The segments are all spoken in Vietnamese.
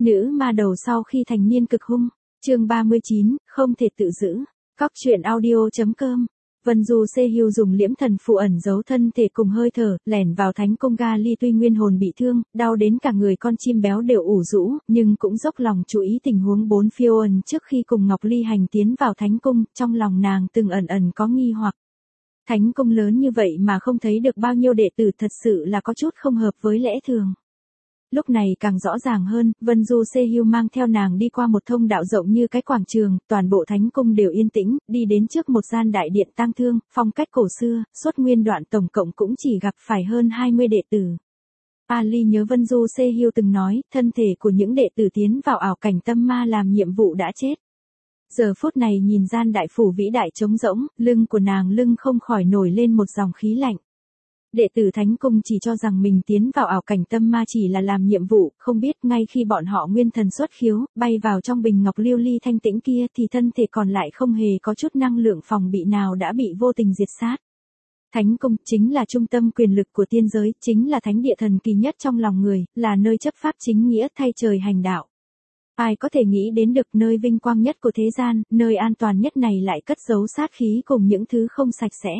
Nữ ma đầu sau khi thành niên cực hung. Chương 39, không thể tự giữ. Cóc truyện audio.com. Vân Du Sê Hưu dùng liễm thần phù ẩn giấu thân thể cùng hơi thở, lẻn vào thánh cung Gali tuy nguyên hồn bị thương, đau đến cả người con chim béo đều ủ rũ, nhưng cũng dốc lòng chú ý tình huống bốn phiêu ẩn trước khi cùng Ngọc Ly hành tiến vào thánh cung, trong lòng nàng từng ẩn ẩn có nghi hoặc. Thánh cung lớn như vậy mà không thấy được bao nhiêu đệ tử thật sự là có chút không hợp với lẽ thường. Lúc này càng rõ ràng hơn, Vân Du Sê Hưu mang theo nàng đi qua một thông đạo rộng như cái quảng trường, toàn bộ thánh cung đều yên tĩnh, đi đến trước một gian đại điện tang thương, phong cách cổ xưa, suốt nguyên đoạn tổng cộng cũng chỉ gặp phải hơn 20 đệ tử. Ali nhớ Vân Du Sê Hưu từng nói, thân thể của những đệ tử tiến vào ảo cảnh tâm ma làm nhiệm vụ đã chết. Giờ phút này nhìn gian đại phủ vĩ đại trống rỗng, lưng của nàng lưng không khỏi nổi lên một dòng khí lạnh. Đệ tử Thánh Cung chỉ cho rằng mình tiến vào ảo cảnh tâm ma chỉ là làm nhiệm vụ, không biết ngay khi bọn họ nguyên thần xuất khiếu, bay vào trong bình ngọc lưu ly thanh tĩnh kia thì thân thể còn lại không hề có chút năng lượng phòng bị nào đã bị vô tình diệt sát. Thánh Cung chính là trung tâm quyền lực của tiên giới, chính là thánh địa thần kỳ nhất trong lòng người, là nơi chấp pháp chính nghĩa thay trời hành đạo. Ai có thể nghĩ đến được nơi vinh quang nhất của thế gian, nơi an toàn nhất này lại cất giấu sát khí cùng những thứ không sạch sẽ.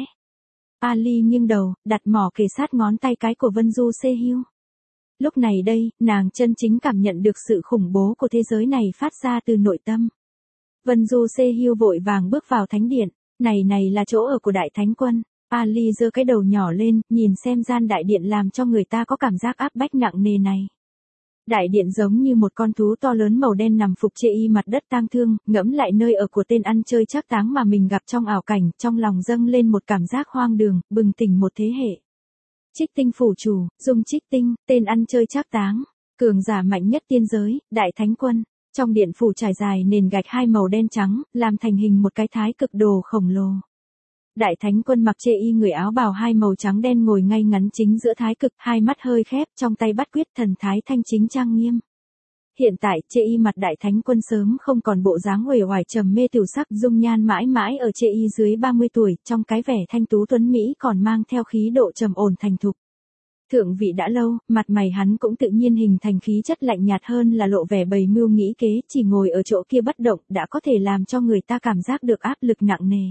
Ali nghiêng đầu, đặt mỏ kề sát ngón tay cái của Vân Du Sê Hưu. Lúc này đây, nàng chân chính cảm nhận được sự khủng bố của thế giới này phát ra từ nội tâm. Vân Du Sê Hưu vội vàng bước vào thánh điện, này là chỗ ở của đại thánh quân. Ali giơ cái đầu nhỏ lên, nhìn xem gian đại điện làm cho người ta có cảm giác áp bách nặng nề này. Đại điện giống như một con thú to lớn màu đen nằm phục chê y mặt đất tang thương, ngẫm lại nơi ở của tên ăn chơi trác táng mà mình gặp trong ảo cảnh, trong lòng dâng lên một cảm giác hoang đường, bừng tỉnh một thế hệ. Trích tinh phủ chủ, Dung Trích Tinh, tên ăn chơi trác táng, cường giả mạnh nhất tiên giới, đại thánh quân. Trong điện phủ trải dài nền gạch hai màu đen trắng, làm thành hình một cái thái cực đồ khổng lồ. Đại thánh quân mặc chê y người áo bào hai màu trắng đen ngồi ngay ngắn chính giữa thái cực, hai mắt hơi khép, trong tay bắt quyết thần thái thanh chính trang nghiêm. Hiện tại, chê y mặt đại thánh quân sớm không còn bộ dáng uể oải trầm mê tiểu sắc, dung nhan mãi mãi ở chê y dưới 30 tuổi, trong cái vẻ thanh tú tuấn mỹ còn mang theo khí độ trầm ổn thành thục. Thượng vị đã lâu, mặt mày hắn cũng tự nhiên hình thành khí chất lạnh nhạt hơn là lộ vẻ bày mưu nghĩ kế, chỉ ngồi ở chỗ kia bất động đã có thể làm cho người ta cảm giác được áp lực nặng nề.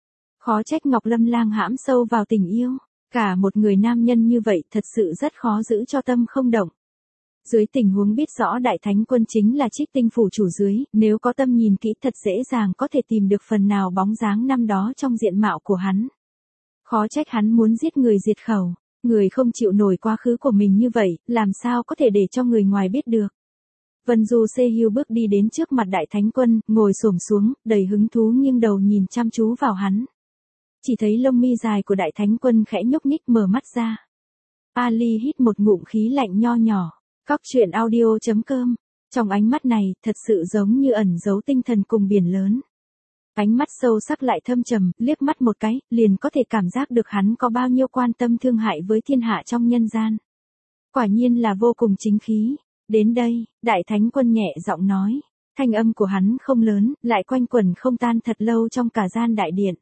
Khó trách Ngọc Lâm Lang hãm sâu vào tình yêu, cả một người nam nhân như vậy thật sự rất khó giữ cho tâm không động. Dưới tình huống biết rõ đại thánh quân chính là Trích Tinh phủ chủ dưới, nếu có tâm nhìn kỹ thật dễ dàng có thể tìm được phần nào bóng dáng năm đó trong diện mạo của hắn. Khó trách hắn muốn giết người diệt khẩu, người không chịu nổi quá khứ của mình như vậy, làm sao có thể để cho người ngoài biết được. Vân Du Sê Hưu bước đi đến trước mặt đại thánh quân, ngồi xổm xuống, đầy hứng thú nghiêng đầu nhìn chăm chú vào hắn. Chỉ thấy lông mi dài của đại thánh quân khẽ nhúc nhích mở mắt ra. Ali hít một ngụm khí lạnh nho nhỏ. Cóc truyện audio.com. Trong ánh mắt này, thật sự giống như ẩn giấu tinh thần cùng biển lớn. Ánh mắt sâu sắc lại thâm trầm, liếc mắt một cái, liền có thể cảm giác được hắn có bao nhiêu quan tâm thương hại với thiên hạ trong nhân gian. Quả nhiên là vô cùng chính khí. Đến đây, đại thánh quân nhẹ giọng nói. Thanh âm của hắn không lớn, lại quanh quẩn không tan thật lâu trong cả gian đại điện.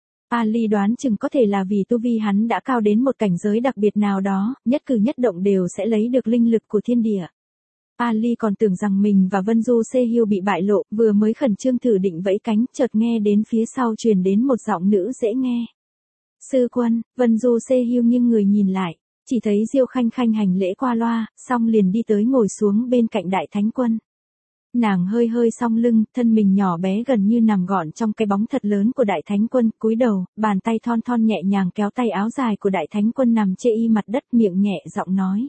Ali đoán chừng có thể là vì tu vi hắn đã cao đến một cảnh giới đặc biệt nào đó, nhất cử nhất động đều sẽ lấy được linh lực của thiên địa. Ali còn tưởng rằng mình và Vân Du Sê Hưu bị bại lộ, vừa mới khẩn trương thử định vẫy cánh, chợt nghe đến phía sau truyền đến một giọng nữ dễ nghe. Sư quân, Vân Du Sê Hưu nghiêng người nhìn lại, chỉ thấy Diêu Khanh Khanh hành lễ qua loa, xong liền đi tới ngồi xuống bên cạnh đại thánh quân. Nàng hơi hơi song lưng, thân mình nhỏ bé gần như nằm gọn trong cái bóng thật lớn của đại thánh quân, cúi đầu, bàn tay thon thon nhẹ nhàng kéo tay áo dài của đại thánh quân nằm chê y mặt đất, miệng nhẹ giọng nói.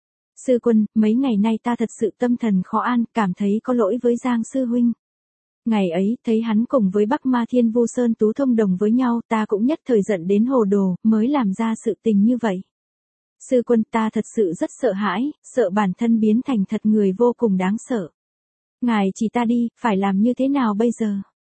Sư quân, mấy ngày nay ta thật sự tâm thần khó an, cảm thấy có lỗi với Giang sư huynh. Ngày ấy, thấy hắn cùng với Bắc Ma Thiên Vu Sơn Tú thông đồng với nhau, ta cũng nhất thời giận đến hồ đồ, mới làm ra sự tình như vậy. Sư quân, ta thật sự rất sợ hãi, sợ bản thân biến thành thật người vô cùng đáng sợ. Ngài chỉ ta đi, phải làm như thế nào bây giờ?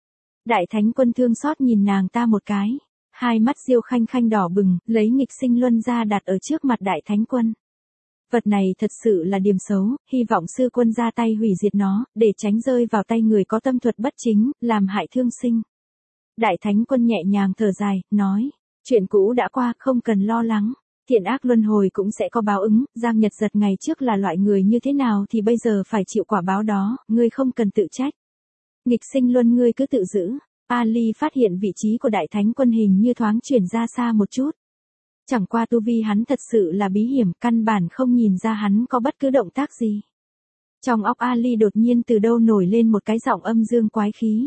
Đại thánh quân thương xót nhìn nàng ta một cái. Hai mắt Diêu Khanh Khanh đỏ bừng, lấy nghịch sinh luân ra đặt ở trước mặt đại thánh quân. Vật này thật sự là điểm xấu, hy vọng sư quân ra tay hủy diệt nó, để tránh rơi vào tay người có tâm thuật bất chính, làm hại thương sinh. Đại thánh quân nhẹ nhàng thở dài, nói, chuyện cũ đã qua, không cần lo lắng. Thiện ác luân hồi cũng sẽ có báo ứng, Giang Nhật Giật ngày trước là loại người như thế nào thì bây giờ phải chịu quả báo đó, ngươi không cần tự trách. Nghịch sinh luân ngươi cứ tự giữ. Ali phát hiện vị trí của đại thánh quân hình như thoáng chuyển ra xa một chút. Chẳng qua tu vi hắn thật sự là bí hiểm, căn bản không nhìn ra hắn có bất cứ động tác gì. Trong óc Ali đột nhiên từ đâu nổi lên một cái giọng âm dương quái khí.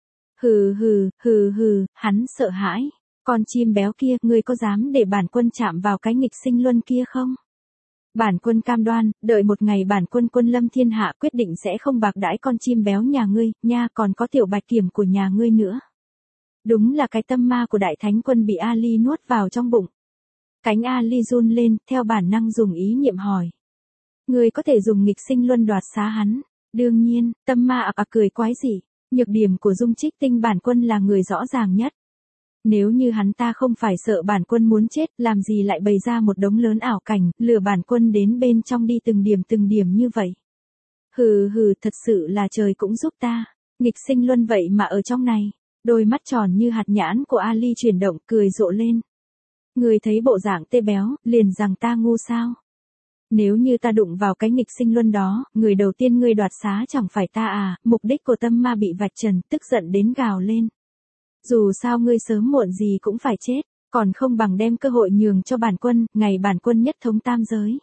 Hừ hừ, hừ hừ, hắn sợ hãi. Con chim béo kia, ngươi có dám để bản quân chạm vào cái nghịch sinh luân kia không? Bản quân cam đoan, đợi một ngày bản quân quân lâm thiên hạ quyết định sẽ không bạc đãi con chim béo nhà ngươi, nha, còn có tiểu bạch kiểm của nhà ngươi nữa. Đúng là cái tâm ma của đại thánh quân bị Ali nuốt vào trong bụng. Cánh Ali run lên, theo bản năng dùng ý niệm hỏi. Ngươi có thể dùng nghịch sinh luân đoạt xá hắn. Đương nhiên, tâm ma cười quái dị. Nhược điểm của Dung Trích Tinh bản quân là người rõ ràng nhất. Nếu như hắn ta không phải sợ bản quân muốn chết, làm gì lại bày ra một đống lớn ảo cảnh, lừa bản quân đến bên trong đi từng điểm như vậy. Hừ hừ, thật sự là trời cũng giúp ta. Nghịch sinh luân vậy mà ở trong này. Đôi mắt tròn như hạt nhãn của Ali chuyển động, cười rộ lên. Người thấy bộ dạng tê béo, liền rằng ta ngu sao? Nếu như ta đụng vào cái nghịch sinh luân đó, người đầu tiên ngươi đoạt xá chẳng phải ta à? Mục đích của tâm ma bị vạch trần, tức giận đến gào lên. Dù sao ngươi sớm muộn gì cũng phải chết, còn không bằng đem cơ hội nhường cho bản quân, ngày bản quân nhất thống tam giới.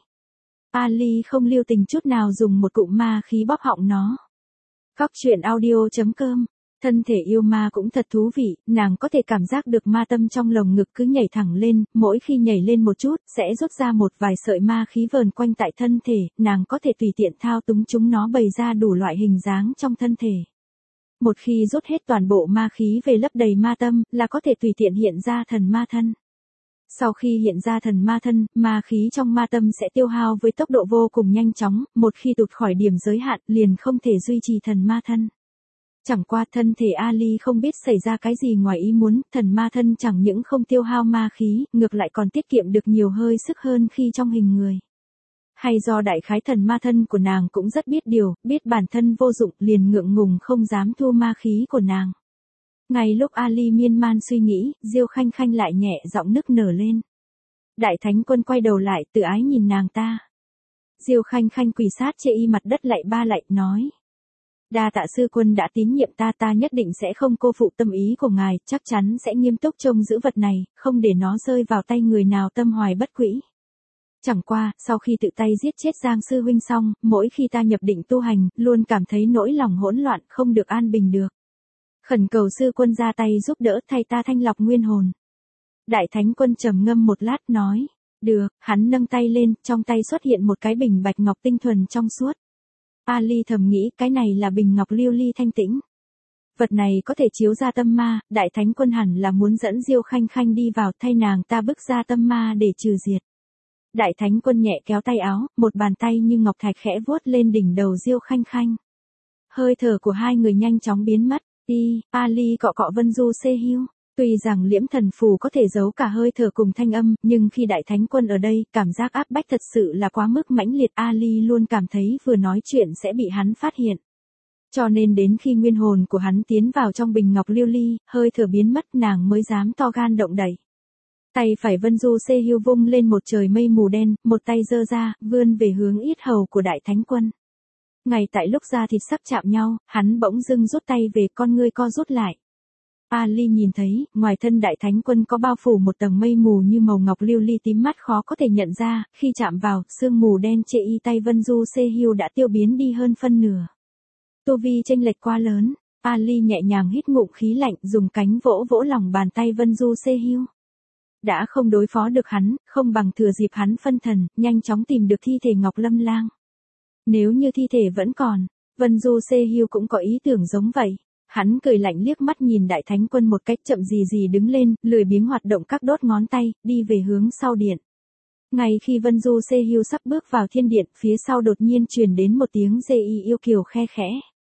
Ali không lưu tình chút nào dùng một cụm ma khí bóp họng nó. Cóc truyện audio.com. Thân thể yêu ma cũng thật thú vị, nàng có thể cảm giác được ma tâm trong lồng ngực cứ nhảy thẳng lên, mỗi khi nhảy lên một chút, sẽ rút ra một vài sợi ma khí vờn quanh tại thân thể, nàng có thể tùy tiện thao túng chúng nó bày ra đủ loại hình dáng trong thân thể. Một khi rút hết toàn bộ ma khí về lấp đầy ma tâm, là có thể tùy tiện hiện ra thần ma thân. Sau khi hiện ra thần ma thân, ma khí trong ma tâm sẽ tiêu hao với tốc độ vô cùng nhanh chóng, một khi tụt khỏi điểm giới hạn, liền không thể duy trì thần ma thân. Chẳng qua thân thể Ali không biết xảy ra cái gì ngoài ý muốn, thần ma thân chẳng những không tiêu hao ma khí, ngược lại còn tiết kiệm được nhiều hơi sức hơn khi trong hình người. Hay do đại khái thần ma thân của nàng cũng rất biết điều, biết bản thân vô dụng, liền ngượng ngùng không dám thu ma khí của nàng. Ngay lúc Ali miên man suy nghĩ, Diêu Khanh Khanh lại nhẹ giọng nức nở lên. Đại thánh quân quay đầu lại, tự ái nhìn nàng ta. Diêu Khanh Khanh quỳ sát chê y mặt đất lạy ba lạy, nói. Đa tạ sư quân đã tín nhiệm ta, ta nhất định sẽ không cô phụ tâm ý của ngài, chắc chắn sẽ nghiêm túc trông giữ vật này, không để nó rơi vào tay người nào tâm hoài bất quỹ. Chẳng qua, sau khi tự tay giết chết Giang sư huynh xong, mỗi khi ta nhập định tu hành, luôn cảm thấy nỗi lòng hỗn loạn, không được an bình được. Khẩn cầu sư quân ra tay giúp đỡ thay ta thanh lọc nguyên hồn. Đại thánh quân trầm ngâm một lát nói, được, hắn nâng tay lên, trong tay xuất hiện một cái bình bạch ngọc tinh thuần trong suốt. Ali thầm nghĩ cái này là bình ngọc lưu ly thanh tĩnh. Vật này có thể chiếu ra tâm ma, đại thánh quân hẳn là muốn dẫn Diêu Khanh Khanh đi vào thay nàng ta bức ra tâm ma để trừ diệt. Đại thánh quân nhẹ kéo tay áo, một bàn tay như ngọc thạch khẽ vuốt lên đỉnh đầu Diêu Khanh Khanh. Hơi thở của hai người nhanh chóng biến mất, Ali cọ cọ Vân Du Xê Hiu. Tuy rằng liễm thần phù có thể giấu cả hơi thở cùng thanh âm, nhưng khi đại thánh quân ở đây, cảm giác áp bách thật sự là quá mức mãnh liệt. Ali luôn cảm thấy vừa nói chuyện sẽ bị hắn phát hiện. Cho nên đến khi nguyên hồn của hắn tiến vào trong bình ngọc lưu ly, hơi thở biến mất nàng mới dám to gan động đẩy. Tay phải Vân Du Xê Hiu vung lên một trời mây mù đen, một tay giơ ra, vươn về hướng yết hầu của đại thánh quân. Ngay tại lúc da thịt sắp chạm nhau, hắn bỗng dưng rút tay về, con ngươi co rút lại. Ali nhìn thấy, ngoài thân đại thánh quân có bao phủ một tầng mây mù như màu ngọc lưu ly tím mắt khó có thể nhận ra, khi chạm vào, sương mù đen che y tay Vân Du Xê Hiu đã tiêu biến đi hơn phân nửa. Tu vi chênh lệch quá lớn, Ali nhẹ nhàng hít ngụm khí lạnh, dùng cánh vỗ vỗ lòng bàn tay Vân Du Xê Hiu. Đã không đối phó được hắn, không bằng thừa dịp hắn phân thần, nhanh chóng tìm được thi thể Ngọc Lâm Lang. Nếu như thi thể vẫn còn, Vân Du Xê Hiu cũng có ý tưởng giống vậy. Hắn cười lạnh liếc mắt nhìn đại thánh quân một cách chậm gì đứng lên, lười biếng hoạt động các đốt ngón tay, đi về hướng sau điện. Ngay khi Vân Du Xê Hiu sắp bước vào thiên điện, phía sau đột nhiên truyền đến một tiếng dê y yêu kiều khe khẽ.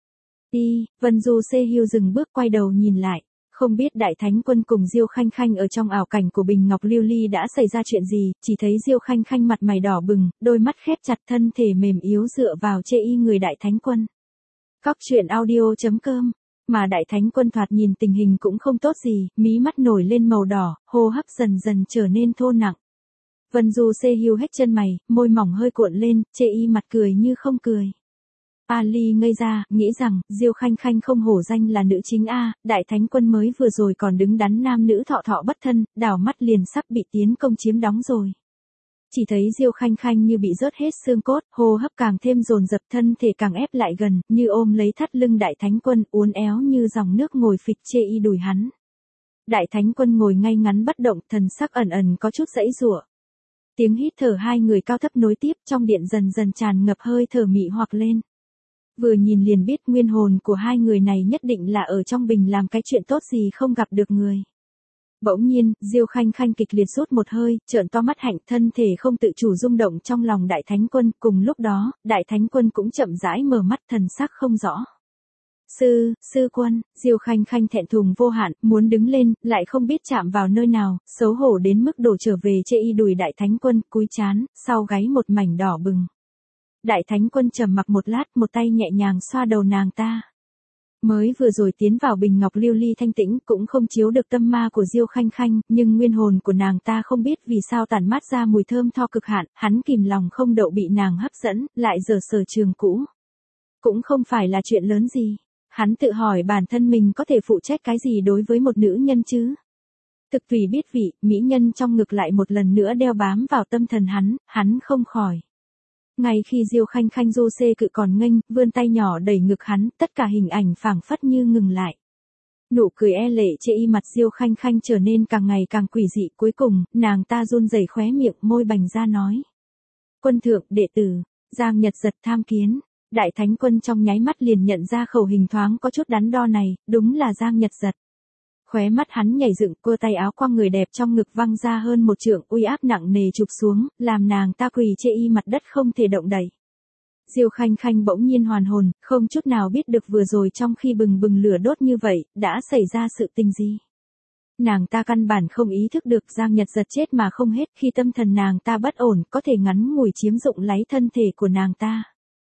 Vân Du Xê Hiu dừng bước quay đầu nhìn lại. Không biết đại thánh quân cùng Diêu Khanh Khanh ở trong ảo cảnh của bình ngọc lưu ly đã xảy ra chuyện gì, chỉ thấy Diêu Khanh Khanh mặt mày đỏ bừng, đôi mắt khép chặt, thân thể mềm yếu dựa vào chê y người đại thánh quân. Cóc truyện audio.com. Mà đại thánh quân thoạt nhìn tình hình cũng không tốt gì, mí mắt nổi lên màu đỏ, hô hấp dần dần trở nên thô nặng. Vân Du xê hiu hết chân mày, môi mỏng hơi cuộn lên, chê y mặt cười như không cười. Ali ngây ra, nghĩ rằng, Diêu Khanh Khanh không hổ danh là nữ chính Đại Thánh Quân mới vừa rồi còn đứng đắn nam nữ thọ thọ bất thân, đảo mắt liền sắp bị tiến công chiếm đóng rồi. Chỉ thấy Diêu Khanh Khanh như bị rớt hết xương cốt, hô hấp càng thêm dồn dập, thân thể càng ép lại gần, như ôm lấy thắt lưng Đại Thánh Quân, uốn éo như dòng nước ngồi phịch chê y đùi hắn. Đại Thánh Quân ngồi ngay ngắn bất động, thần sắc ẩn ẩn có chút giãy giụa. Tiếng hít thở hai người cao thấp nối tiếp, trong điện dần dần tràn ngập hơi thở mị hoặc lên. Vừa nhìn liền biết nguyên hồn của hai người này nhất định là ở trong bình làm cái chuyện tốt gì không gặp được người. Bỗng nhiên, Diêu Khanh Khanh kịch liệt rút một hơi, trợn to mắt hạnh, thân thể không tự chủ rung động trong lòng Đại Thánh Quân, cùng lúc đó, Đại Thánh Quân cũng chậm rãi mở mắt, thần sắc không rõ. Sư quân, Diêu Khanh Khanh thẹn thùng vô hạn, muốn đứng lên, lại không biết chạm vào nơi nào, xấu hổ đến mức đổ trở về chê y đùi Đại Thánh Quân, cúi trán, sau gáy một mảnh đỏ bừng. Đại Thánh Quân trầm mặc một lát, một tay nhẹ nhàng xoa đầu nàng ta. Mới vừa rồi tiến vào bình ngọc lưu ly thanh tĩnh, cũng không chiếu được tâm ma của Diêu Khanh Khanh, nhưng nguyên hồn của nàng ta không biết vì sao tản mát ra mùi thơm tho cực hạn, hắn kìm lòng không đậu bị nàng hấp dẫn, lại giở sở trường cũ. Cũng không phải là chuyện lớn gì. Hắn tự hỏi bản thân mình có thể phụ trách cái gì đối với một nữ nhân chứ? Thực vì biết vị, mỹ nhân trong ngực lại một lần nữa đeo bám vào tâm thần hắn không khỏi. Ngay khi Diêu Khanh Khanh du xê cự còn nghênh, vươn tay nhỏ đẩy ngực hắn, tất cả hình ảnh phảng phất như ngừng lại. Nụ cười e lệ chê y mặt Diêu Khanh Khanh trở nên càng ngày càng quỷ dị, cuối cùng, nàng ta run rẩy khóe miệng, môi bành ra nói. Quân thượng, đệ tử, Giang Nhật Giật tham kiến. Đại Thánh Quân trong nháy mắt liền nhận ra khẩu hình thoáng có chút đắn đo này, đúng là Giang Nhật Giật. Khóe mắt hắn nhảy dựng, cua tay áo quăng người đẹp trong ngực văng ra hơn một trượng, uy áp nặng nề chụp xuống, làm nàng ta quỳ chê y mặt đất không thể động đậy. Diêu Khanh Khanh bỗng nhiên hoàn hồn, không chút nào biết được vừa rồi trong khi bừng bừng lửa đốt như vậy, đã xảy ra sự tình gì. Nàng ta căn bản không ý thức được Giang Nhật Giật chết mà không hết, khi tâm thần nàng ta bất ổn, có thể ngắn ngủi chiếm dụng lấy thân thể của nàng ta.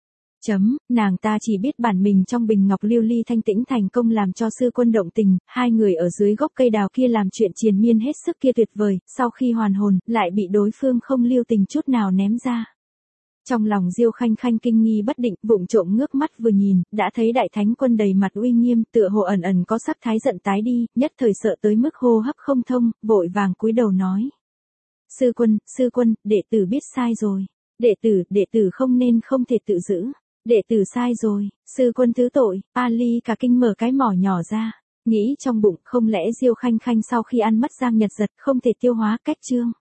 Nàng ta chỉ biết bản mình trong bình ngọc lưu ly thanh tĩnh thành công làm cho sư quân động tình, hai người ở dưới gốc cây đào kia làm chuyện triền miên hết sức kia tuyệt vời, sau khi hoàn hồn, lại bị đối phương không lưu tình chút nào ném ra. Trong lòng Diêu Khanh Khanh kinh nghi bất định, vụng trộm ngước mắt vừa nhìn, đã thấy Đại Thánh Quân đầy mặt uy nghiêm, tựa hồ ẩn ẩn có sắc thái giận tái đi, nhất thời sợ tới mức hô hấp không thông, vội vàng cúi đầu nói. Sư quân, đệ tử biết sai rồi. Đệ tử không thể tự giữ. Đệ tử sai rồi, sư quân thứ tội. Ali cả kinh mở cái mỏ nhỏ ra, nghĩ trong bụng, không lẽ Diêu Khanh Khanh sau khi ăn mất Giang Nhật Giật không thể tiêu hóa cách chương.